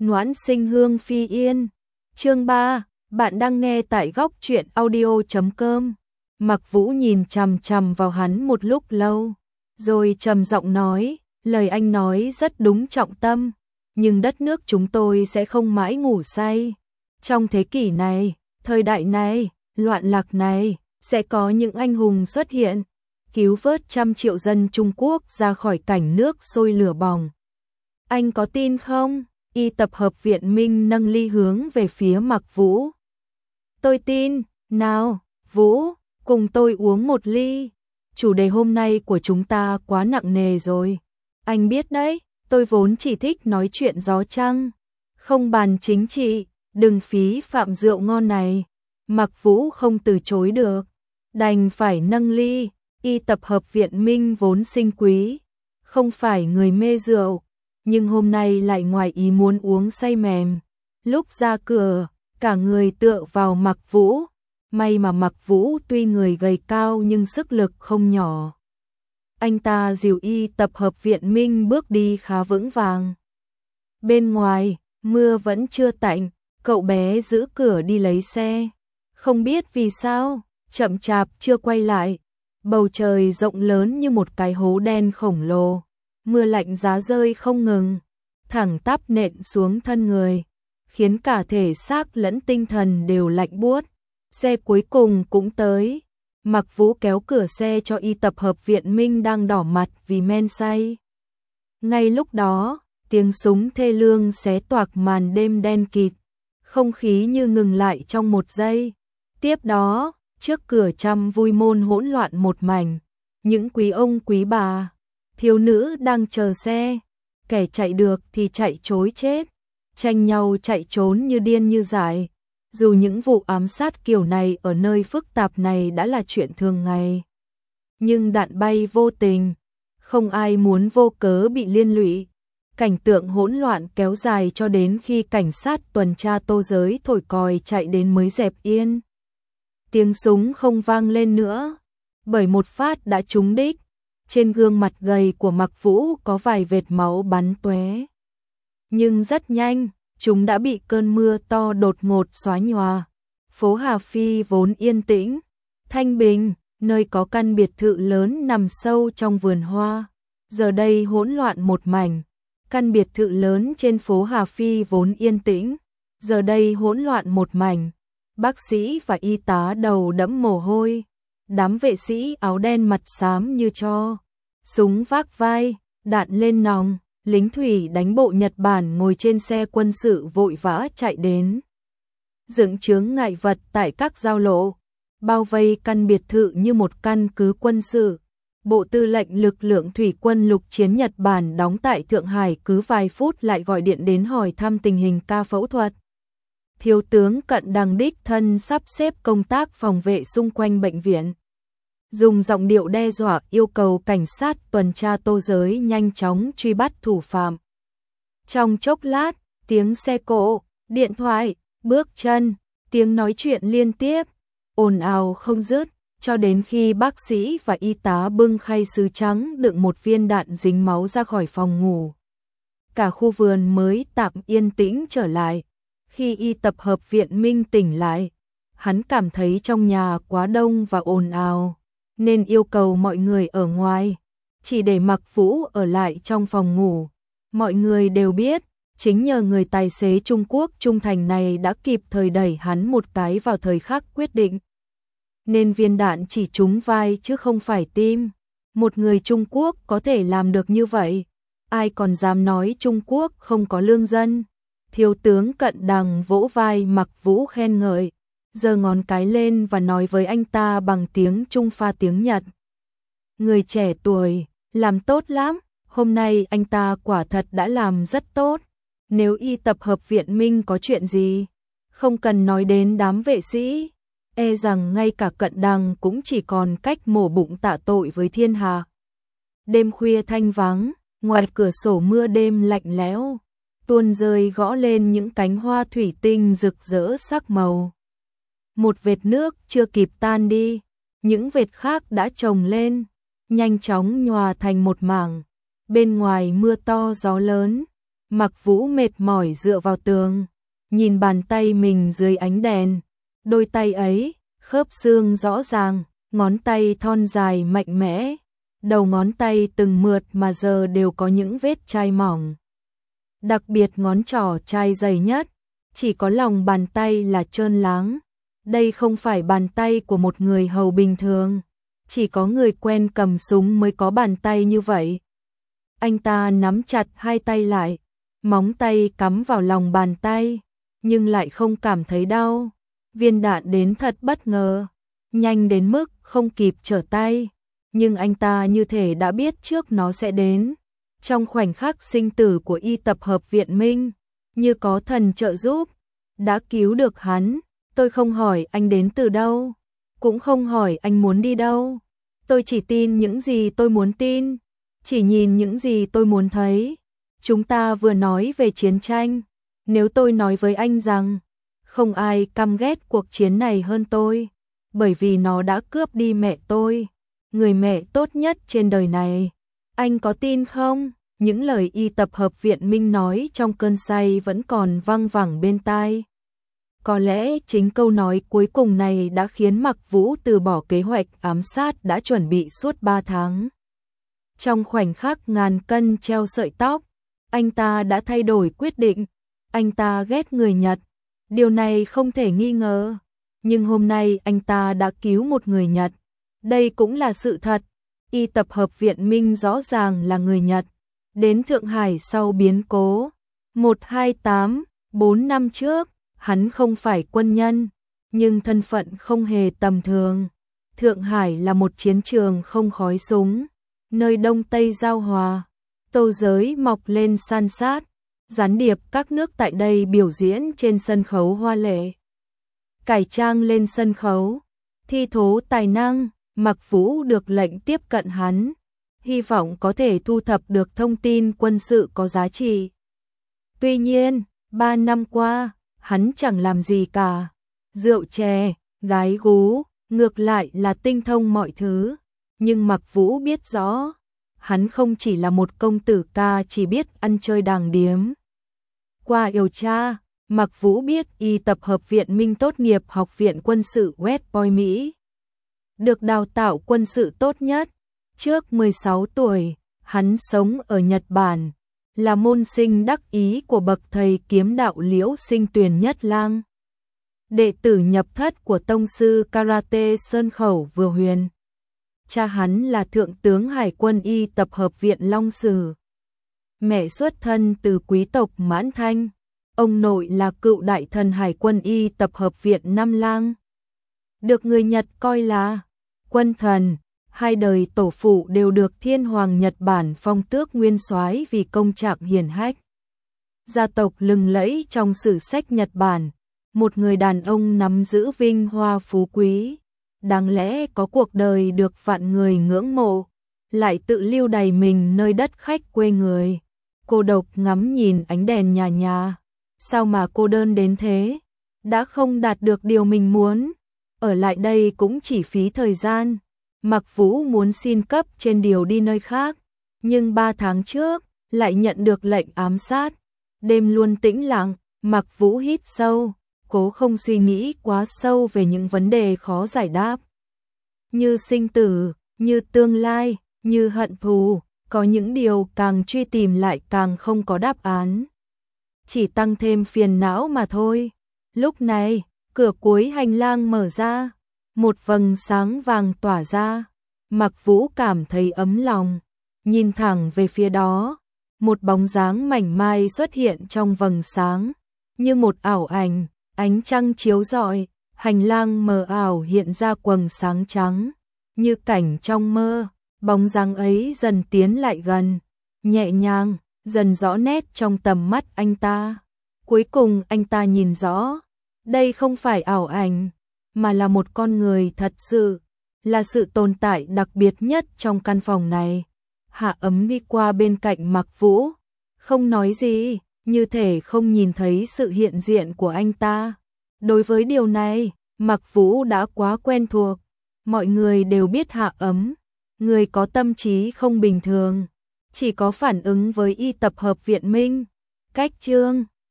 Noãn sinh hương phi yên. Chương 3, bạn đang nghe tại góc truyện audio.com. Mặc Vũ nhìn chằm chằm vào hắn một lúc lâu, rồi trầm giọng nói, lời anh nói rất đúng trọng tâm, nhưng đất nước chúng tôi sẽ không mãi ngủ say. Trong thế kỷ này, thời đại này, loạn lạc này, sẽ có những anh hùng xuất hiện, cứu vớt trăm triệu dân Trung Quốc ra khỏi cảnh nước sôi lửa bỏng. Anh có tin không? Y tập hợp viện Minh nâng ly hướng về phía Mặc Vũ. Tôi tin, nào, Vũ, cùng tôi uống một ly. Chủ đề hôm nay của chúng ta quá nặng nề rồi. Anh biết đấy, tôi vốn chỉ thích nói chuyện gió trăng, không bàn chính trị, đừng phí phạm rượu ngon này. Mặc Vũ không từ chối được, đành phải nâng ly. Y tập hợp viện Minh vốn sinh quý, không phải người mê rượu, nhưng hôm nay lại ngoài ý muốn uống say mềm. Lúc ra cửa, cả người tựa vào Mặc Vũ. May mà Mặc Vũ tuy người gầy cao nhưng sức lực không nhỏ. Anh ta dìu Y tập hợp viện Minh bước đi khá vững vàng. Bên ngoài, mưa vẫn chưa tạnh, cậu bé giữ cửa đi lấy xe. Không biết vì sao, chậm chạp chưa quay lại. Bầu trời rộng lớn như một cái hố đen khổng lồ. Mưa lạnh giá rơi không ngừng, thẳng tắp nện xuống thân người, khiến cả thể xác lẫn tinh thần đều lạnh buốt. Xe cuối cùng cũng tới. Mặc Vũ kéo cửa xe cho Y tập hợp viện Minh đang đỏ mặt vì men say. Ngay lúc đó, tiếng súng thê lương xé toạc màn đêm đen kịt, không khí như ngừng lại trong một giây. Tiếp đó, trước cửa trăm vui môn hỗn loạn một mảnh, những quý ông quý bà, thiếu nữ đang chờ xe, kẻ chạy được thì chạy trối chết, tranh nhau chạy trốn như điên như dại. Dù những vụ ám sát kiểu này ở nơi phức tạp này đã là chuyện thường ngày, nhưng đạn bay vô tình, không ai muốn vô cớ bị liên lụy. Cảnh tượng hỗn loạn kéo dài cho đến khi cảnh sát tuần tra Tô Giới thổi còi chạy đến mới dẹp yên. Tiếng súng không vang lên nữa, bởi một phát đã trúng đích. Trên gương mặt gầy của Mặc Vũ có vài vệt máu bắn tóe. Nhưng rất nhanh, chúng đã bị cơn mưa to đột ngột xóa nhòa. Phố Hà Phi vốn yên tĩnh, thanh bình, nơi có căn biệt thự lớn nằm sâu trong vườn hoa, giờ đây hỗn loạn một mảnh. Căn biệt thự lớn trên phố Hà Phi vốn yên tĩnh, giờ đây hỗn loạn một mảnh. Bác sĩ và y tá đầu đẫm mồ hôi, đám vệ sĩ áo đen mặt xám như tro, súng vác vai, đạn lên nòng, lính thủy đánh bộ Nhật Bản ngồi trên xe quân sự vội vã chạy đến. Dựng chướng ngại vật tại các giao lộ, bao vây căn biệt thự như một căn cứ quân sự. Bộ Tư lệnh lực lượng thủy quân lục chiến Nhật Bản đóng tại Thượng Hải cứ vài phút lại gọi điện đến hỏi thăm tình hình ca phẫu thuật. Thiếu tướng Cận Đằng đích thân sắp xếp công tác phòng vệ xung quanh bệnh viện, dùng giọng điệu đe dọa yêu cầu cảnh sát tuần tra Tô Giới nhanh chóng truy bắt thủ phạm. Trong chốc lát, tiếng xe cộ, điện thoại, bước chân, tiếng nói chuyện liên tiếp, ồn ào không dứt, cho đến khi bác sĩ và y tá bưng khay sứ trắng đựng một viên đạn dính máu ra khỏi phòng ngủ. Cả khu vườn mới tạm yên tĩnh trở lại. Khi Y tập hợp viện Minh tỉnh lại, hắn cảm thấy trong nhà quá đông và ồn ào, nên yêu cầu mọi người ở ngoài, chỉ để Mặc Vũ ở lại trong phòng ngủ. Mọi người đều biết, chính nhờ người tài xế Trung Quốc trung thành này đã kịp thời đẩy hắn một cái vào thời khắc quyết định. Nên viên đạn chỉ trúng vai chứ không phải tim. Một người Trung Quốc có thể làm được như vậy, ai còn dám nói Trung Quốc không có lương dân. Thiếu tướng Cận Đằng vỗ vai Mặc Vũ khen ngợi, giơ ngón cái lên và nói với anh ta bằng tiếng Trung pha tiếng Nhật. Người trẻ tuổi, làm tốt lắm, hôm nay anh ta quả thật đã làm rất tốt. Nếu Y tập hợp viện Minh có chuyện gì, không cần nói đến đám vệ sĩ, e rằng ngay cả Cận Đằng cũng chỉ còn cách mổ bụng tạ tội với thiên hạ. Đêm khuya thanh vắng, ngoài cửa sổ mưa đêm lạnh lẽo, tuôn rơi gõ lên những cánh hoa thủy tinh rực rỡ sắc màu. Một vệt nước chưa kịp tan đi, những vệt khác đã chồng lên, nhanh chóng nhòa thành một mảng. Bên ngoài mưa to gió lớn, Mặc Vũ mệt mỏi dựa vào tường, nhìn bàn tay mình dưới ánh đèn. Đôi tay ấy, khớp xương rõ ràng, ngón tay thon dài mạnh mẽ. Đầu ngón tay từng mượt mà giờ đều có những vết chai mỏng. Đặc biệt ngón trỏ chai dày nhất, chỉ có lòng bàn tay là trơn láng. Đây không phải bàn tay của một người hầu bình thường, chỉ có người quen cầm súng mới có bàn tay như vậy. Anh ta nắm chặt hai tay lại, móng tay cắm vào lòng bàn tay, nhưng lại không cảm thấy đau. Viên đạn đến thật bất ngờ, nhanh đến mức không kịp trở tay, nhưng anh ta như thể đã biết trước nó sẽ đến. Trong khoảnh khắc sinh tử của y tập hợp viện Minh, như có thần trợ giúp, đã cứu được hắn. Tôi không hỏi anh đến từ đâu, cũng không hỏi anh muốn đi đâu. Tôi chỉ tin những gì tôi muốn tin, chỉ nhìn những gì tôi muốn thấy. Chúng ta vừa nói về chiến tranh, nếu tôi nói với anh rằng không ai căm ghét cuộc chiến này hơn tôi, bởi vì nó đã cướp đi mẹ tôi, người mẹ tốt nhất trên đời này, anh có tin không? Những lời y tập hợp viện Minh nói trong cơn say vẫn còn văng vẳng bên tai. Có lẽ chính câu nói cuối cùng này đã khiến Mặc Vũ từ bỏ kế hoạch ám sát đã chuẩn bị suốt 3 tháng. Trong khoảnh khắc ngàn cân treo sợi tóc, anh ta đã thay đổi quyết định. Anh ta ghét người Nhật, điều này không thể nghi ngờ. Nhưng hôm nay anh ta đã cứu một người Nhật. Đây cũng là sự thật. Y tập hợp viện Minh rõ ràng là người Nhật. Đến Thượng Hải sau biến cố 128, 4 năm trước, hắn không phải quân nhân, nhưng thân phận không hề tầm thường. Thượng Hải là một chiến trường không khói súng, nơi Đông Tây giao hòa, tâu giới mọc lên san sát, gián điệp các nước tại đây biểu diễn trên sân khấu hoa lệ. Cải trang lên sân khấu, thi thố tài năng, Mặc Vũ được lệnh tiếp cận hắn, hy vọng có thể thu thập được thông tin quân sự có giá trị. Tuy nhiên, 3 năm qua, hắn chẳng làm gì cả. Rượu chè, gái gú, ngược lại là tinh thông mọi thứ. Nhưng Mặc Vũ biết rõ, hắn không chỉ là một công tử ca chỉ biết ăn chơi đàng điếm. Qua điều tra, Mặc Vũ biết y tập hợp viện Minh tốt nghiệp Học viện Quân sự West Point Mỹ. Được đào tạo quân sự tốt nhất. Trước 16 tuổi, hắn sống ở Nhật Bản, là môn sinh đắc ý của bậc thầy kiếm đạo Liễu Sinh Tuyền Nhất Lang. Đệ tử nhập thất của tông sư karate Sơn Khẩu Vừa Huyền. Cha hắn là Thượng tướng Hải quân y tập hợp viện Long Sử. Mẹ xuất thân từ quý tộc Mãn Thanh. Ông nội là cựu đại thần Hải quân y tập hợp viện Nam Lang. Được người Nhật coi là quân thần. Hai đời tổ phụ đều được Thiên Hoàng Nhật Bản phong tước nguyên soái vì công trạng hiển hách. Gia tộc lừng lẫy trong sử sách Nhật Bản, một người đàn ông nắm giữ vinh hoa phú quý, đáng lẽ có cuộc đời được vạn người ngưỡng mộ, lại tự lưu đày mình nơi đất khách quê người. Cô độc ngắm nhìn ánh đèn nhà nhà, sao mà cô đơn đến thế, đã không đạt được điều mình muốn, ở lại đây cũng chỉ phí thời gian. Mặc Vũ muốn xin cấp trên điều đi nơi khác, nhưng 3 tháng trước lại nhận được lệnh ám sát. Đêm luôn tĩnh lặng, Mặc Vũ hít sâu, cố không suy nghĩ quá sâu về những vấn đề khó giải đáp. Như sinh tử, như tương lai, như hận thù, có những điều càng truy tìm lại càng không có đáp án. Chỉ tăng thêm phiền não mà thôi. Lúc này, cửa cuối hành lang mở ra. Một vầng sáng vàng tỏa ra, Mặc Vũ cảm thấy ấm lòng, nhìn thẳng về phía đó, một bóng dáng mảnh mai xuất hiện trong vầng sáng, như một ảo ảnh, ánh trăng chiếu rọi, hành lang mờ ảo hiện ra quầng sáng trắng, như cảnh trong mơ, bóng dáng ấy dần tiến lại gần, nhẹ nhàng, dần rõ nét trong tầm mắt anh ta. Cuối cùng anh ta nhìn rõ, đây không phải ảo ảnh, mà là một con người thật sự, là sự tồn tại đặc biệt nhất trong căn phòng này. Hạ Ấm đi qua bên cạnh Mặc Vũ, không nói gì, như thể không nhìn thấy sự hiện diện của anh ta. Đối với điều này, Mặc Vũ đã quá quen thuộc, mọi người đều biết Hạ Ấm, người có tâm trí không bình thường, chỉ có phản ứng với y tập hợp viện Minh. Cách chương